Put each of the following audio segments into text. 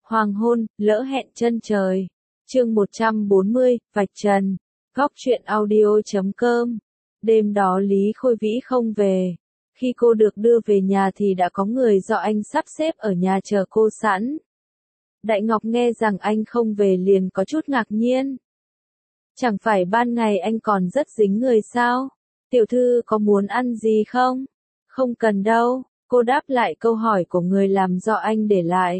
Hoàng hôn, lỡ hẹn chân trời. Chương 140, vạch trần. Góc truyện audio.com. Đêm đó Lý Khôi Vĩ không về. Khi cô được đưa về nhà thì đã có người do anh sắp xếp ở nhà chờ cô sẵn. Đại Ngọc nghe rằng anh không về liền có chút ngạc nhiên. Chẳng phải ban ngày anh còn rất dính người sao? Tiểu thư có muốn ăn gì không? Không cần đâu, cô đáp lại câu hỏi của người làm do anh để lại.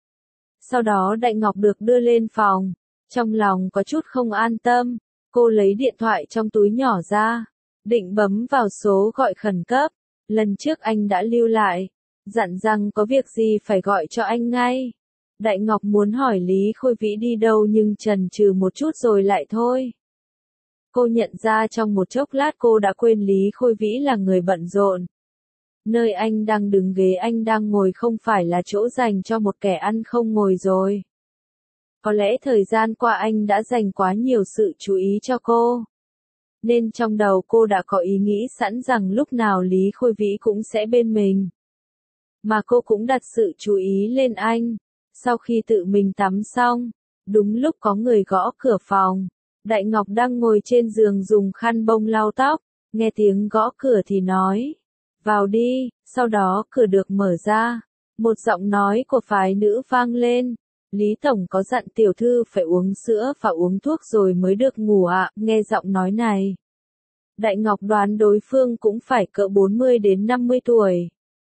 Sau đó Đại Ngọc được đưa lên phòng, trong lòng có chút không an tâm, cô lấy điện thoại trong túi nhỏ ra, định bấm vào số gọi khẩn cấp, lần trước anh đã lưu lại, dặn rằng có việc gì phải gọi cho anh ngay. Đại Ngọc muốn hỏi Lý Khôi Vĩ đi đâu nhưng chần chừ một chút rồi lại thôi. Cô nhận ra trong một chốc lát cô đã quên Lý Khôi Vĩ là người bận rộn. Nơi anh đang đứng ghế anh đang ngồi không phải là chỗ dành cho một kẻ ăn không ngồi rồi. Có lẽ thời gian qua anh đã dành quá nhiều sự chú ý cho cô. Nên trong đầu cô đã có ý nghĩ sẵn rằng lúc nào Lý Khôi Vĩ cũng sẽ bên mình. Mà cô cũng đặt sự chú ý lên anh. Sau khi tự mình tắm xong, đúng lúc có người gõ cửa phòng. Đại Ngọc đang ngồi trên giường dùng khăn bông lau tóc, nghe tiếng gõ cửa thì nói, vào đi, sau đó cửa được mở ra, một giọng nói của phái nữ vang lên, Lý Tổng có dặn tiểu thư phải uống sữa và uống thuốc rồi mới được ngủ ạ. Nghe giọng nói này, Đại Ngọc đoán đối phương cũng phải cỡ 40 đến 50 tuổi.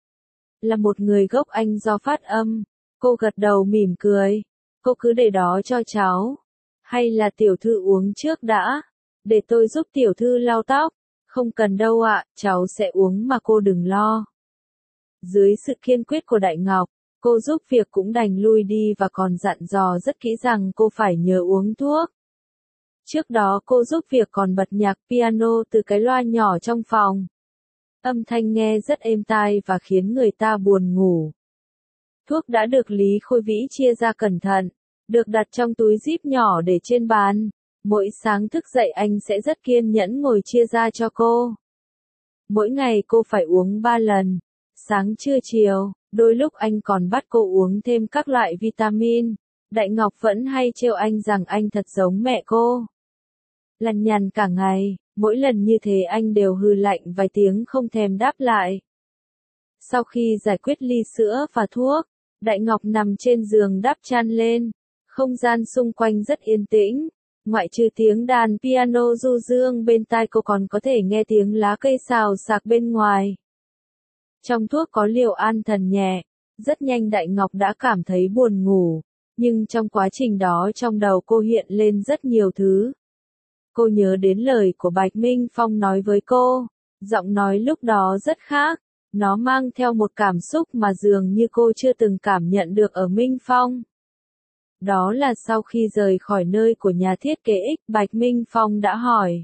Là một người gốc Anh do phát âm, cô gật đầu mỉm cười, cô cứ để đó cho cháu. Hay là tiểu thư uống trước đã, để tôi giúp tiểu thư lau tóc. Không cần đâu ạ, cháu sẽ uống mà cô đừng lo. Dưới sự kiên quyết của Đại Ngọc, cô giúp việc cũng đành lui đi và còn dặn dò rất kỹ rằng cô phải nhớ uống thuốc. Trước đó cô giúp việc còn bật nhạc piano từ cái loa nhỏ trong phòng. Âm thanh nghe rất êm tai và khiến người ta buồn ngủ. Thuốc đã được Lý Khôi Vĩ chia ra cẩn thận, được đặt trong túi zip nhỏ để trên bàn. Mỗi sáng thức dậy anh sẽ rất kiên nhẫn ngồi chia ra cho cô. Mỗi ngày cô phải uống 3 lần, sáng trưa chiều, đôi lúc anh còn bắt cô uống thêm các loại vitamin. Đại Ngọc vẫn hay trêu anh rằng anh thật giống mẹ cô. Lằn nhằn cả ngày, mỗi lần như thế anh đều hừ lạnh vài tiếng không thèm đáp lại. Sau khi giải quyết ly sữa và thuốc, Đại Ngọc nằm trên giường đắp chăn lên, không gian xung quanh rất yên tĩnh. Ngoại trừ tiếng đàn piano du dương bên tai cô còn có thể nghe tiếng lá cây xào xạc bên ngoài. Trong thuốc có liều an thần nhẹ, rất nhanh Đại Ngọc đã cảm thấy buồn ngủ, nhưng trong quá trình đó trong đầu cô hiện lên rất nhiều thứ. Cô nhớ đến lời của Bạch Minh Phong nói với cô, giọng nói lúc đó rất khác, nó mang theo một cảm xúc mà dường như cô chưa từng cảm nhận được ở Minh Phong. Đó là sau khi rời khỏi nơi của nhà thiết kế X, Bạch Minh Phong đã hỏi.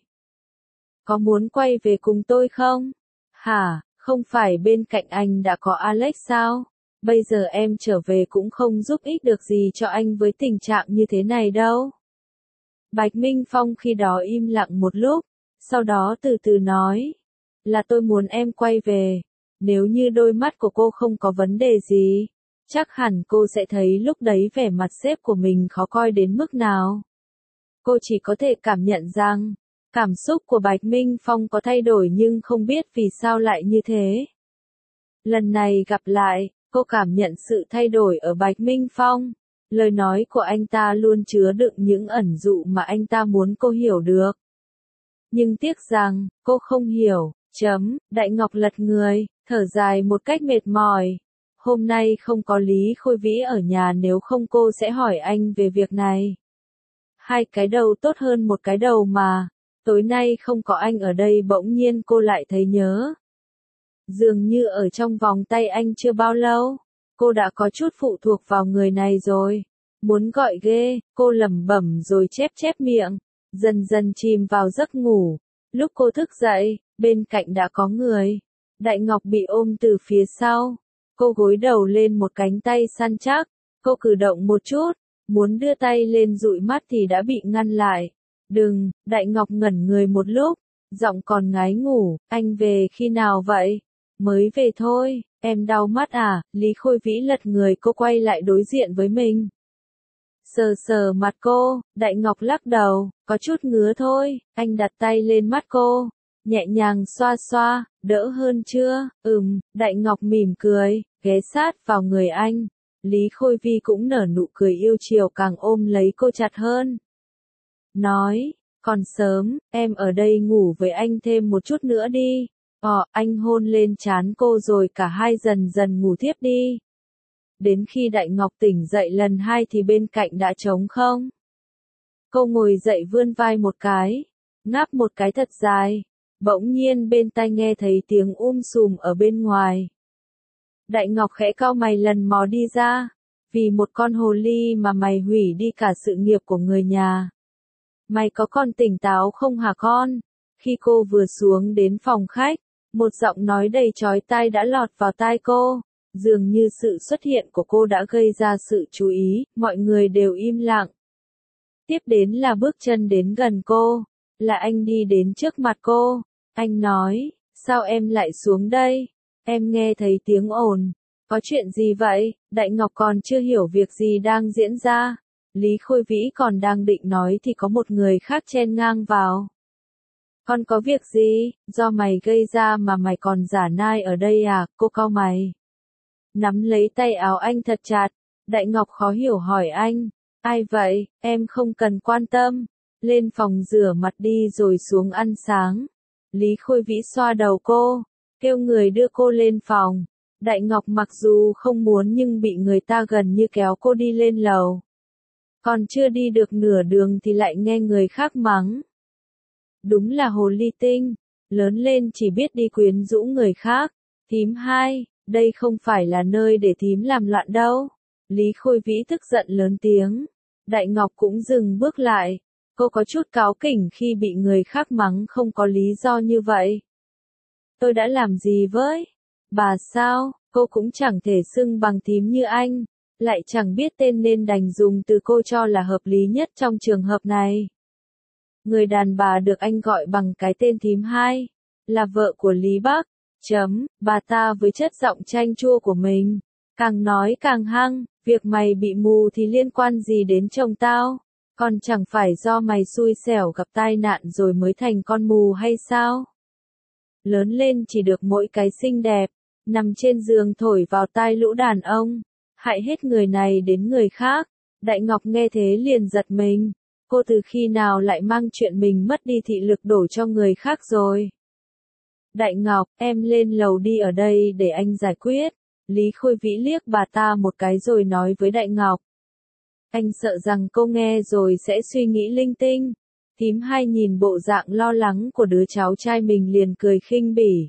Có muốn quay về cùng tôi không? Hả, không phải bên cạnh anh đã có Alex sao? Bây giờ em trở về cũng không giúp ích được gì cho anh với tình trạng như thế này đâu. Bạch Minh Phong khi đó im lặng một lúc, sau đó từ từ nói. Là tôi muốn em quay về, nếu như đôi mắt của cô không có vấn đề gì. Chắc hẳn cô sẽ thấy lúc đấy vẻ mặt sếp của mình khó coi đến mức nào. Cô chỉ có thể cảm nhận rằng, cảm xúc của Bạch Minh Phong có thay đổi nhưng không biết vì sao lại như thế. Lần này gặp lại, cô cảm nhận sự thay đổi ở Bạch Minh Phong. Lời nói của anh ta luôn chứa đựng những ẩn dụ mà anh ta muốn cô hiểu được. Nhưng tiếc rằng, cô không hiểu. Đại Ngọc lật người, thở dài một cách mệt mỏi. Hôm nay không có Lý Khôi Vĩ ở nhà, nếu không cô sẽ hỏi anh về việc này. Hai cái đầu tốt hơn một cái đầu mà. Tối nay không có anh ở đây bỗng nhiên cô lại thấy nhớ. Dường như ở trong vòng tay anh chưa bao lâu, cô đã có chút phụ thuộc vào người này rồi. Muốn gọi ghê, cô lẩm bẩm rồi chép chép miệng, dần dần chìm vào giấc ngủ. Lúc cô thức dậy, bên cạnh đã có người. Đại Ngọc bị ôm từ phía sau. Cô gối đầu lên một cánh tay săn chắc, cô cử động một chút, muốn đưa tay lên dụi mắt thì đã bị ngăn lại. Đừng, Đại Ngọc ngẩn người một lúc, giọng còn ngái ngủ, anh về khi nào vậy? Mới về thôi, em đau mắt à? Lý Khôi Vĩ lật người cô quay lại đối diện với mình. Sờ sờ mặt cô, Đại Ngọc lắc đầu, có chút ngứa thôi, anh đặt tay lên mắt cô, nhẹ nhàng xoa xoa, đỡ hơn chưa? Đại Ngọc mỉm cười, ghé sát vào người anh. Lý Khôi Vi cũng nở nụ cười yêu chiều càng ôm lấy cô chặt hơn. Nói, còn sớm, em ở đây ngủ với anh thêm một chút nữa đi. Anh hôn lên trán cô rồi cả hai dần dần ngủ thiếp đi. Đến khi Đại Ngọc tỉnh dậy lần hai thì bên cạnh đã trống không. Cô ngồi dậy vươn vai một cái, ngáp một cái thật dài, bỗng nhiên bên tai nghe thấy tiếng sùm ở bên ngoài. Đại Ngọc khẽ cau mày lần mò đi ra, vì một con hồ ly mà mày hủy đi cả sự nghiệp của người nhà. Mày có còn tỉnh táo không hả con? Khi cô vừa xuống đến phòng khách, một giọng nói đầy chói tai đã lọt vào tai cô. Dường như sự xuất hiện của cô đã gây ra sự chú ý, mọi người đều im lặng. Tiếp đến là bước chân đến gần cô, là anh đi đến trước mặt cô. Anh nói, sao em lại xuống đây? Em nghe thấy tiếng ồn. Có chuyện gì vậy? Đại Ngọc còn chưa hiểu việc gì đang diễn ra. Lý Khôi Vĩ còn đang định nói thì có một người khác chen ngang vào. Con có việc gì? Do mày gây ra mà mày còn giả nai ở đây à? Cô cau mày. Nắm lấy tay áo anh thật chặt. Đại Ngọc khó hiểu hỏi anh. Ai vậy? Em không cần quan tâm. Lên phòng rửa mặt đi rồi xuống ăn sáng. Lý Khôi Vĩ xoa đầu cô, kêu người đưa cô lên phòng. Đại Ngọc mặc dù không muốn nhưng bị người ta gần như kéo cô đi lên lầu. Còn chưa đi được nửa đường thì lại nghe người khác mắng. Đúng là hồ ly tinh, lớn lên chỉ biết đi quyến rũ người khác. Thím hai, đây không phải là nơi để thím làm loạn đâu. Lý Khôi Vĩ tức giận lớn tiếng. Đại Ngọc cũng dừng bước lại. Cô có chút cáu kỉnh khi bị người khác mắng không có lý do như vậy. Tôi đã làm gì với bà sao? Cô cũng chẳng thể xưng bằng thím như anh, lại chẳng biết tên nên đành dùng từ cô cho là hợp lý nhất trong trường hợp này. Người đàn bà được anh gọi bằng cái tên thím hai, là vợ của Lý Bắc. Bà ta với chất giọng chanh chua của mình, càng nói càng hăng, việc mày bị mù thì liên quan gì đến chồng tao? Còn chẳng phải do mày xui xẻo gặp tai nạn rồi mới thành con mù hay sao? Lớn lên chỉ được mỗi cái xinh đẹp, nằm trên giường thổi vào tai lũ đàn ông, hại hết người này đến người khác. Đại Ngọc nghe thế liền giật mình, cô từ khi nào lại mang chuyện mình mất đi thị lực đổ cho người khác rồi? Đại Ngọc, em lên lầu đi ở đây để anh giải quyết. Lý Khôi Vĩ liếc bà ta một cái rồi nói với Đại Ngọc. Anh sợ rằng cô nghe rồi sẽ suy nghĩ linh tinh. Thím hai nhìn bộ dạng lo lắng của đứa cháu trai mình liền cười khinh bỉ.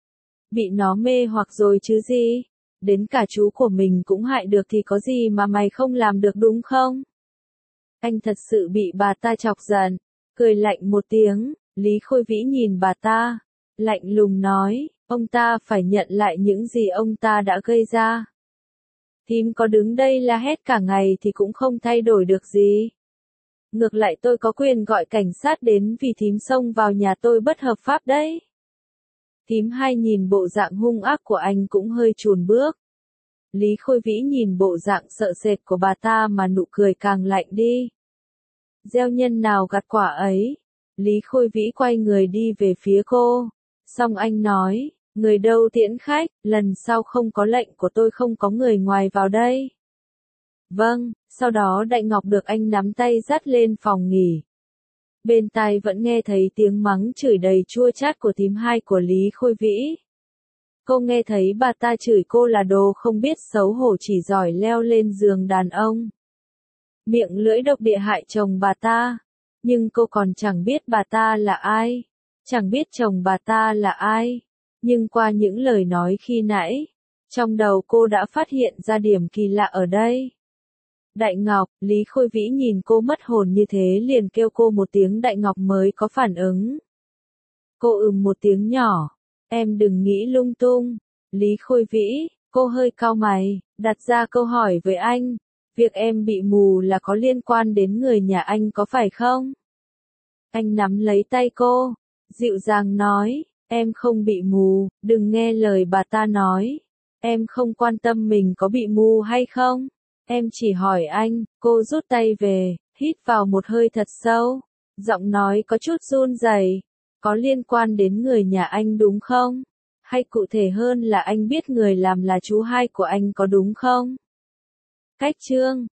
Bị nó mê hoặc rồi chứ gì? Đến cả chú của mình cũng hại được thì có gì mà mày không làm được đúng không? Anh thật sự bị bà ta chọc giận, cười lạnh một tiếng. Lý Khôi Vĩ nhìn bà ta, lạnh lùng nói, ông ta phải nhận lại những gì ông ta đã gây ra. Thím có đứng đây la hét cả ngày thì cũng không thay đổi được gì. Ngược lại tôi có quyền gọi cảnh sát đến vì thím xông vào nhà tôi bất hợp pháp đấy. Thím hai nhìn bộ dạng hung ác của anh cũng hơi chùn bước. Lý Khôi Vĩ nhìn bộ dạng sợ sệt của bà ta mà nụ cười càng lạnh đi. Gieo nhân nào gặt quả ấy. Lý Khôi Vĩ quay người đi về phía cô. Xong anh nói, người đâu tiễn khách, lần sau không có lệnh của tôi không có người ngoài vào đây. Vâng, sau đó Đại Ngọc được anh nắm tay dắt lên phòng nghỉ. Bên tai vẫn nghe thấy tiếng mắng chửi đầy chua chát của thím hai của Lý Khôi Vĩ. Cô nghe thấy bà ta chửi cô là đồ không biết xấu hổ chỉ giỏi leo lên giường đàn ông. Miệng lưỡi độc địa hại chồng bà ta. Nhưng cô còn chẳng biết bà ta là ai. Chẳng biết chồng bà ta là ai. Nhưng qua những lời nói khi nãy, trong đầu cô đã phát hiện ra điểm kỳ lạ ở đây. Đại Ngọc, Lý Khôi Vĩ nhìn cô mất hồn như thế liền kêu cô một tiếng Đại Ngọc mới có phản ứng. Cô một tiếng nhỏ, em đừng nghĩ lung tung. Lý Khôi Vĩ, cô hơi cau mày, đặt ra câu hỏi với anh, việc em bị mù là có liên quan đến người nhà anh có phải không? Anh nắm lấy tay cô, dịu dàng nói, em không bị mù, đừng nghe lời bà ta nói. Em không quan tâm mình có bị mù hay không. Em chỉ hỏi anh, cô rút tay về, hít vào một hơi thật sâu. Giọng nói có chút run rẩy. Có liên quan đến người nhà anh đúng không? Hay cụ thể hơn là anh biết người làm là chú hai của anh có đúng không? Cách chương